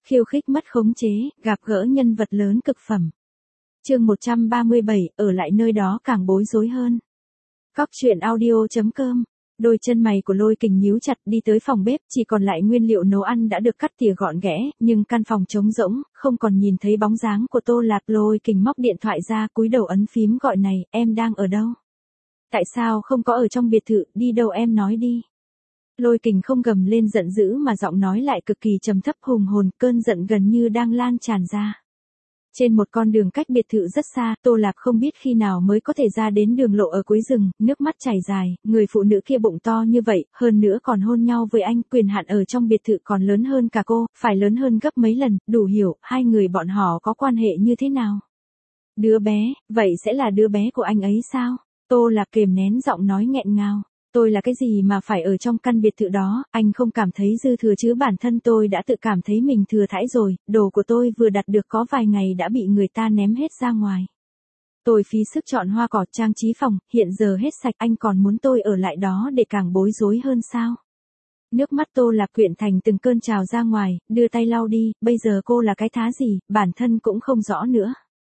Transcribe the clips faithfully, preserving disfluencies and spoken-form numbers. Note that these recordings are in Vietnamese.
khiêu khích mất khống chế, gặp gỡ nhân vật lớn cực phẩm. Chương một trăm ba mươi bảy, ở lại nơi đó càng bối rối hơn. Cóc truyện audio chấm com. Đôi chân mày của Lôi Kình nhíu chặt, đi tới phòng bếp, chỉ còn lại nguyên liệu nấu ăn đã được cắt tỉa gọn ghẽ, nhưng căn phòng trống rỗng, không còn nhìn thấy bóng dáng của Tô Lạp. Lôi Kình móc điện thoại ra, cúi đầu ấn phím gọi này, em đang ở đâu? Tại sao không có ở trong biệt thự, đi đâu em nói đi. Lôi Kình không gầm lên giận dữ mà giọng nói lại cực kỳ trầm thấp hùng hồn, cơn giận gần như đang lan tràn ra. Trên một con đường cách biệt thự rất xa, Tô Lạp không biết khi nào mới có thể ra đến đường lộ ở cuối rừng, nước mắt chảy dài, người phụ nữ kia bụng to như vậy, hơn nữa còn hôn nhau với anh, quyền hạn ở trong biệt thự còn lớn hơn cả cô, phải lớn hơn gấp mấy lần, đủ hiểu, hai người bọn họ có quan hệ như thế nào. Đứa bé, vậy sẽ là đứa bé của anh ấy sao? Tô Lạp kềm nén giọng nói nghẹn ngào. Tôi là cái gì mà phải ở trong căn biệt thự đó, anh không cảm thấy dư thừa chứ bản thân tôi đã tự cảm thấy mình thừa thãi rồi, đồ của tôi vừa đặt được có vài ngày đã bị người ta ném hết ra ngoài. Tôi phí sức chọn hoa cỏ trang trí phòng, hiện giờ hết sạch, anh còn muốn tôi ở lại đó để càng bối rối hơn sao? Nước mắt Tô Lạp quyện thành từng cơn trào ra ngoài, đưa tay lau đi, bây giờ cô là cái thá gì, bản thân cũng không rõ nữa.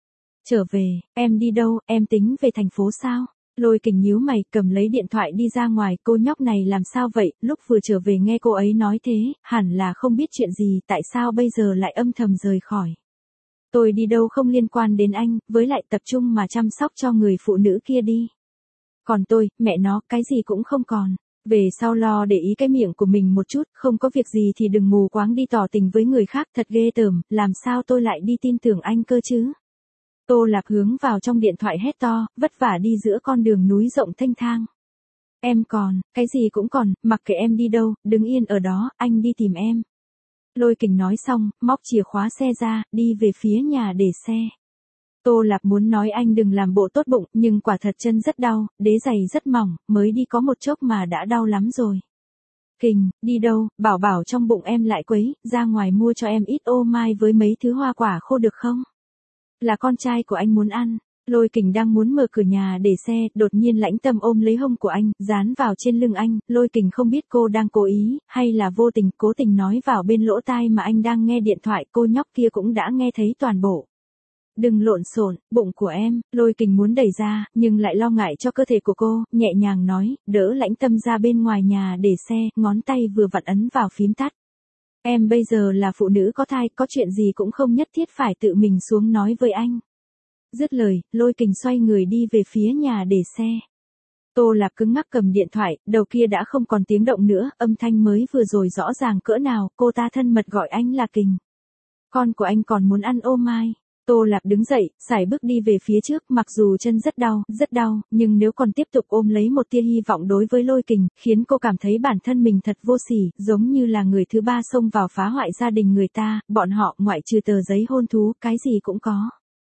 Trở về, em đi đâu, em tính về thành phố sao? Lôi Kình nhíu mày, cầm lấy điện thoại đi ra ngoài, cô nhóc này làm sao vậy, lúc vừa trở về nghe cô ấy nói thế, hẳn là không biết chuyện gì, tại sao bây giờ lại âm thầm rời khỏi. Tôi đi đâu không liên quan đến anh, với lại tập trung mà chăm sóc cho người phụ nữ kia đi. Còn tôi, mẹ nó, cái gì cũng không còn. Về sau lo để ý cái miệng của mình một chút, không có việc gì thì đừng mù quáng đi tỏ tình với người khác, thật ghê tởm, làm sao tôi lại đi tin tưởng anh cơ chứ. Tô Lạp hướng vào trong điện thoại hét to, vất vả đi giữa con đường núi rộng thanh thang. Em còn, cái gì cũng còn, mặc kệ em đi đâu, đứng yên ở đó, anh đi tìm em. Lôi Kình nói xong, móc chìa khóa xe ra, đi về phía nhà để xe. Tô Lạp muốn nói anh đừng làm bộ tốt bụng, nhưng quả thật chân rất đau, đế giày rất mỏng, mới đi có một chốc mà đã đau lắm rồi. Kình, đi đâu, bảo bảo trong bụng em lại quấy, ra ngoài mua cho em ít ô mai với mấy thứ hoa quả khô được không? Là con trai của anh muốn ăn. Lôi Kình đang muốn mở cửa nhà để xe, đột nhiên Lãnh Tâm ôm lấy hông của anh, dán vào trên lưng anh, Lôi Kình không biết cô đang cố ý, hay là vô tình, cố tình nói vào bên lỗ tai mà anh đang nghe điện thoại, cô nhóc kia cũng đã nghe thấy toàn bộ. Đừng lộn xộn, bụng của em, Lôi Kình muốn đẩy ra, nhưng lại lo ngại cho cơ thể của cô, nhẹ nhàng nói, đỡ Lãnh Tâm ra bên ngoài nhà để xe, ngón tay vừa vặn ấn vào phím tắt. Em bây giờ là phụ nữ có thai, có chuyện gì cũng không nhất thiết phải tự mình xuống nói với anh. Dứt lời, Lôi Kình xoay người đi về phía nhà để xe. Tô Lạp cứng ngắc cầm điện thoại, đầu kia đã không còn tiếng động nữa, âm thanh mới vừa rồi rõ ràng cỡ nào, cô ta thân mật gọi anh là Kình. Con của anh còn muốn ăn ô mai. Tô Lạp đứng dậy, sải bước đi về phía trước, mặc dù chân rất đau, rất đau, nhưng nếu còn tiếp tục ôm lấy một tia hy vọng đối với Lôi Kình, khiến cô cảm thấy bản thân mình thật vô sỉ, giống như là người thứ ba xông vào phá hoại gia đình người ta, bọn họ, ngoại trừ tờ giấy hôn thú, cái gì cũng có.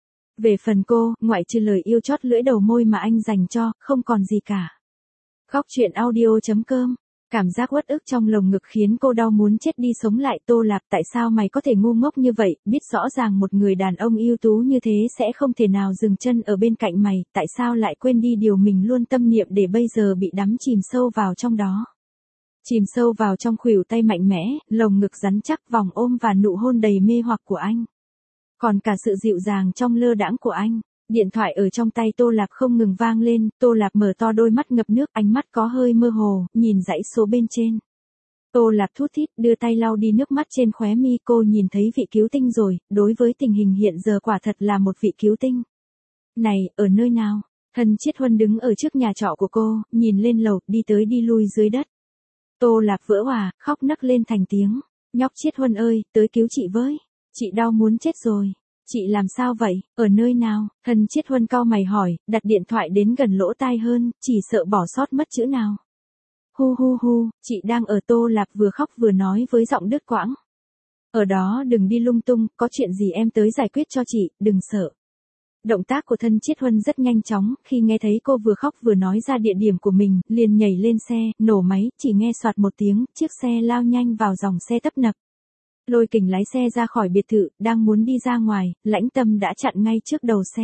Về phần cô, ngoại trừ lời yêu chót lưỡi đầu môi mà anh dành cho, không còn gì cả. Cóc truyện audio chấm com. Cảm giác uất ức trong lồng ngực khiến cô đau muốn chết đi sống lại. Tô Lạp, tại sao mày có thể ngu ngốc như vậy, biết rõ ràng một người đàn ông ưu tú như thế sẽ không thể nào dừng chân ở bên cạnh mày, tại sao lại quên đi điều mình luôn tâm niệm để bây giờ bị đắm chìm sâu vào trong đó. Chìm sâu vào trong khuỷu tay mạnh mẽ, lồng ngực rắn chắc, vòng ôm và nụ hôn đầy mê hoặc của anh. Còn cả sự dịu dàng trong lơ đãng của anh. Điện thoại ở trong tay Tô Lạp không ngừng vang lên, Tô Lạp mở to đôi mắt ngập nước, ánh mắt có hơi mơ hồ, nhìn dãy số bên trên. Tô Lạp thút thít, đưa tay lau đi nước mắt trên khóe mi, cô nhìn thấy vị cứu tinh rồi, đối với tình hình hiện giờ quả thật là một vị cứu tinh. Này, ở nơi nào? Thân Chiết Huân đứng ở trước nhà trọ của cô, nhìn lên lầu, đi tới đi lui dưới đất. Tô Lạp vỡ òa, khóc nấc lên thành tiếng. Nhóc Chiết Huân ơi, tới cứu chị với. Chị đau muốn chết rồi. Chị làm sao vậy, ở nơi nào? Thân Chiết Huân cau mày hỏi, đặt điện thoại đến gần lỗ tai hơn, chỉ sợ bỏ sót mất chữ nào. Hu hu hu, chị đang ở. Tô Lạp vừa khóc vừa nói với giọng đứt quãng. Ở đó đừng đi lung tung, có chuyện gì em tới giải quyết cho chị, đừng sợ. Động tác của Thân Chiết Huân rất nhanh chóng, khi nghe thấy cô vừa khóc vừa nói ra địa điểm của mình, liền nhảy lên xe, nổ máy, chỉ nghe soạt một tiếng, chiếc xe lao nhanh vào dòng xe tấp nập. Lôi Kình lái xe ra khỏi biệt thự, đang muốn đi ra ngoài, Lãnh Tâm đã chặn ngay trước đầu xe.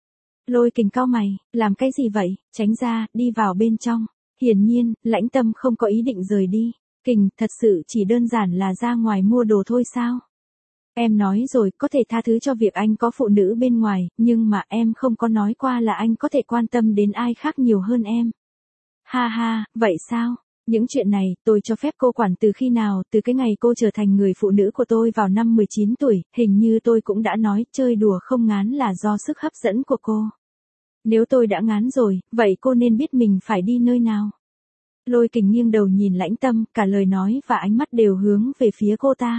Lôi Kình cau mày, làm cái gì vậy, tránh ra, đi vào bên trong. Hiển nhiên, Lãnh Tâm không có ý định rời đi. Kình, thật sự chỉ đơn giản là ra ngoài mua đồ thôi sao? Em nói rồi, có thể tha thứ cho việc anh có phụ nữ bên ngoài, nhưng mà em không có nói qua là anh có thể quan tâm đến ai khác nhiều hơn em. Ha ha, vậy sao? Những chuyện này, tôi cho phép cô quản từ khi nào, từ cái ngày cô trở thành người phụ nữ của tôi vào năm mười chín tuổi, hình như tôi cũng đã nói chơi đùa không ngán là do sức hấp dẫn của cô. Nếu tôi đã ngán rồi, vậy cô nên biết mình phải đi nơi nào. Lôi Kình nghiêng đầu nhìn Lãnh Tâm, cả lời nói và ánh mắt đều hướng về phía cô ta.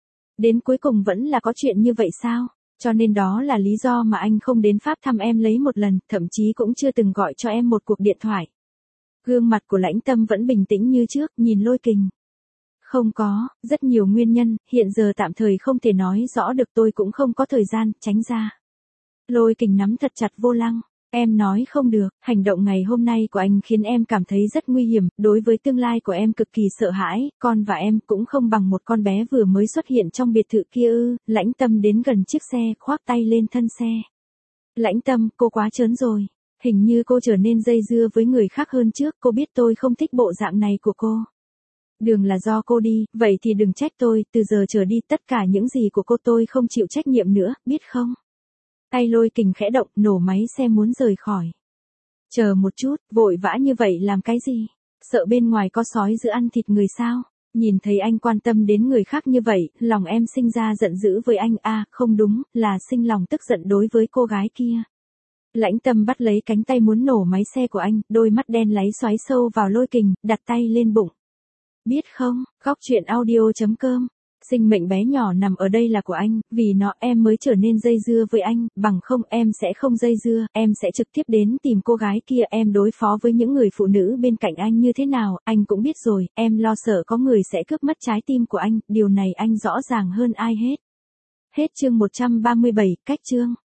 Đến cuối cùng vẫn là có chuyện như vậy sao? Cho nên đó là lý do mà anh không đến Pháp thăm em lấy một lần, thậm chí cũng chưa từng gọi cho em một cuộc điện thoại. Gương mặt của Lãnh Tâm vẫn bình tĩnh như trước, nhìn Lôi Kình. Không có, rất nhiều nguyên nhân, hiện giờ tạm thời không thể nói rõ được, tôi cũng không có thời gian, tránh ra. Lôi Kình nắm thật chặt vô lăng. Em nói không được, hành động ngày hôm nay của anh khiến em cảm thấy rất nguy hiểm, đối với tương lai của em cực kỳ sợ hãi, con và em cũng không bằng một con bé vừa mới xuất hiện trong biệt thự kia ư. Lãnh Tâm đến gần chiếc xe, khoác tay lên thân xe. Lãnh Tâm, cô quá trớn rồi. Hình như cô trở nên dây dưa với người khác hơn trước, cô biết tôi không thích bộ dạng này của cô. Đường là do cô đi, vậy thì đừng trách tôi, từ giờ trở đi tất cả những gì của cô tôi không chịu trách nhiệm nữa, biết không? Tay Lôi Kình khẽ động, nổ máy xe muốn rời khỏi. Chờ một chút, vội vã như vậy làm cái gì? Sợ bên ngoài có sói giữ ăn thịt người sao? Nhìn thấy anh quan tâm đến người khác như vậy, lòng em sinh ra giận dữ với anh, à, không đúng, là sinh lòng tức giận đối với cô gái kia. Lãnh Tâm bắt lấy cánh tay muốn nổ máy xe của anh, đôi mắt đen láy xoáy sâu vào Lôi Kình, đặt tay lên bụng. Biết không, góc truyện audio chấm com. Sinh mệnh bé nhỏ nằm ở đây là của anh, vì nó em mới trở nên dây dưa với anh, bằng không em sẽ không dây dưa, em sẽ trực tiếp đến tìm cô gái kia, em đối phó với những người phụ nữ bên cạnh anh như thế nào, anh cũng biết rồi, em lo sợ có người sẽ cướp mất trái tim của anh, điều này anh rõ ràng hơn ai hết. Hết chương một trăm ba mươi bảy, cách chương.